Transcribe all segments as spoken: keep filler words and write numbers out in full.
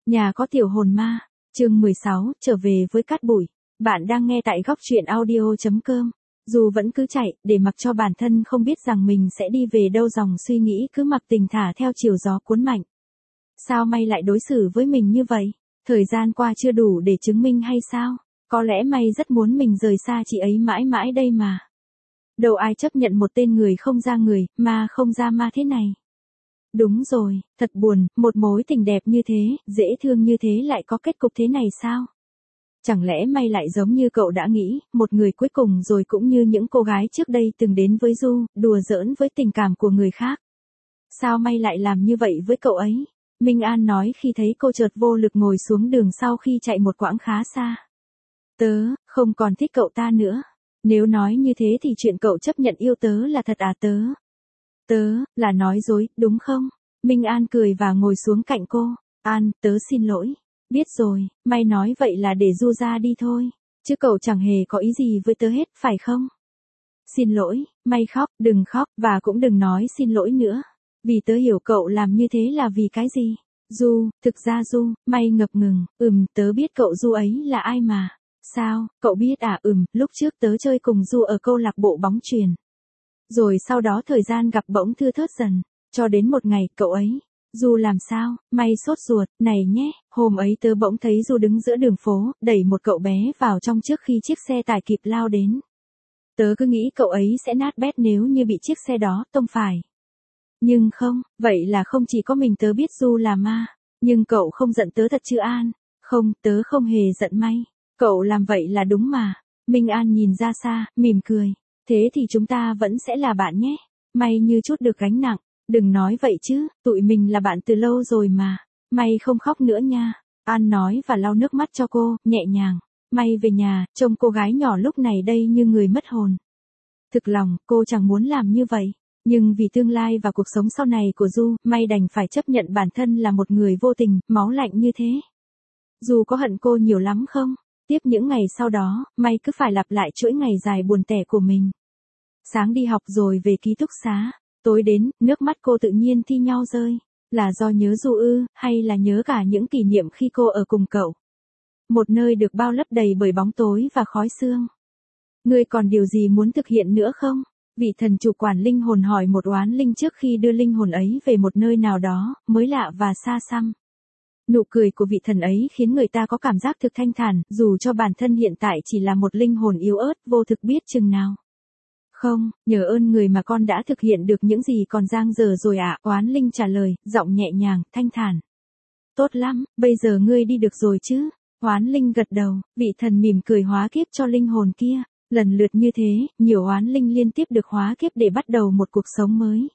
Nhà có tiểu hồn ma, chương mười sáu, trở về với cát bụi. Bạn đang nghe tại góc truyện audio chấm com. Dù vẫn cứ chạy, để mặc cho bản thân không biết rằng mình sẽ đi về đâu, dòng suy nghĩ cứ mặc tình thả theo chiều gió cuốn mạnh. Sao May lại đối xử với mình như vậy? Thời gian qua chưa đủ để chứng minh hay sao? Có lẽ May rất muốn mình rời xa chị ấy mãi mãi đây mà. Đâu ai chấp nhận một tên người không ra người, ma không ra ma thế này. Đúng rồi, thật buồn, một mối tình đẹp như thế, dễ thương như thế lại có kết cục thế này sao? Chẳng lẽ May lại giống như cậu đã nghĩ, một người cuối cùng rồi cũng như những cô gái trước đây từng đến với Du, đùa giỡn với tình cảm của người khác? Sao May lại làm như vậy với cậu ấy? Minh An nói khi thấy cô chợt vô lực ngồi xuống đường sau khi chạy một quãng khá xa. Tớ, không còn thích cậu ta nữa. Nếu nói như thế thì chuyện cậu chấp nhận yêu tớ là thật à tớ? Tớ, là nói dối, đúng không? Minh An cười và ngồi xuống cạnh cô. An, tớ xin lỗi. Biết rồi, May nói vậy là để Du ra đi thôi. Chứ cậu chẳng hề có ý gì với tớ hết, phải không? Xin lỗi, May khóc, đừng khóc, và cũng đừng nói xin lỗi nữa. Vì tớ hiểu cậu làm như thế là vì cái gì. Du, thực ra Du, May ngập ngừng, ừm, tớ biết cậu Du ấy là ai mà. Sao, cậu biết à? Ừm, lúc trước tớ chơi cùng Du ở câu lạc bộ bóng chuyền. Rồi sau đó thời gian gặp bỗng thưa thớt dần, cho đến một ngày, cậu ấy, Du làm sao? May sốt ruột, này nhé, hôm ấy tớ bỗng thấy Du đứng giữa đường phố, đẩy một cậu bé vào trong trước khi chiếc xe tải kịp lao đến. Tớ cứ nghĩ cậu ấy sẽ nát bét nếu như bị chiếc xe đó tông phải. Nhưng không, vậy là không chỉ có mình tớ biết Du là ma. Nhưng cậu không giận tớ thật chứ An? Không, tớ không hề giận May. Cậu làm vậy là đúng mà. Minh An nhìn ra xa, mỉm cười. Thế thì chúng ta vẫn sẽ là bạn nhé. May như chút được gánh nặng. Đừng nói vậy chứ, tụi mình là bạn từ lâu rồi mà. May không khóc nữa nha. An nói và lau nước mắt cho cô, nhẹ nhàng. May về nhà, trông cô gái nhỏ lúc này đây như người mất hồn. Thực lòng, cô chẳng muốn làm như vậy. Nhưng vì tương lai và cuộc sống sau này của Du, May đành phải chấp nhận bản thân là một người vô tình, máu lạnh như thế. Du có hận cô nhiều lắm không? Tiếp những ngày sau đó, May cứ phải lặp lại chuỗi ngày dài buồn tẻ của mình. Sáng đi học rồi về ký túc xá. Tối đến, nước mắt cô tự nhiên thi nhau rơi. Là do nhớ Du ư, hay là nhớ cả những kỷ niệm khi cô ở cùng cậu? Một nơi được bao lấp đầy bởi bóng tối và khói sương. Ngươi còn điều gì muốn thực hiện nữa không? Vị thần chủ quản linh hồn hỏi một oán linh trước khi đưa linh hồn ấy về một nơi nào đó, mới lạ và xa xăm. Nụ cười của vị thần ấy khiến người ta có cảm giác thực thanh thản, dù cho bản thân hiện tại chỉ là một linh hồn yếu ớt, vô thực biết chừng nào. Không, nhờ ơn người mà con đã thực hiện được những gì còn dang dở rồi ạ, oán linh trả lời, giọng nhẹ nhàng, thanh thản. Tốt lắm, bây giờ ngươi đi được rồi chứ? Oán linh gật đầu, vị thần mỉm cười hóa kiếp cho linh hồn kia. Lần lượt như thế, nhiều oán linh liên tiếp được hóa kiếp để bắt đầu một cuộc sống mới.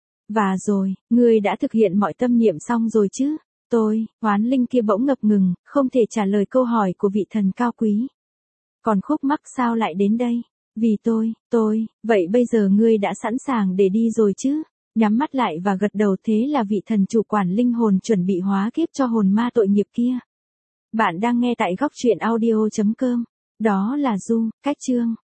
Và rồi, ngươi đã thực hiện mọi tâm niệm xong rồi chứ? Tôi, oán linh kia bỗng ngập ngừng, không thể trả lời câu hỏi của vị thần cao quý. Còn khúc mắc sao lại đến đây? Vì tôi, tôi, vậy bây giờ ngươi đã sẵn sàng để đi rồi chứ? Nhắm mắt lại và gật đầu, thế là vị thần chủ quản linh hồn chuẩn bị hóa kiếp cho hồn ma tội nghiệp kia. Bạn đang nghe tại góc truyện audio chấm com. Đó là Du, cách chương.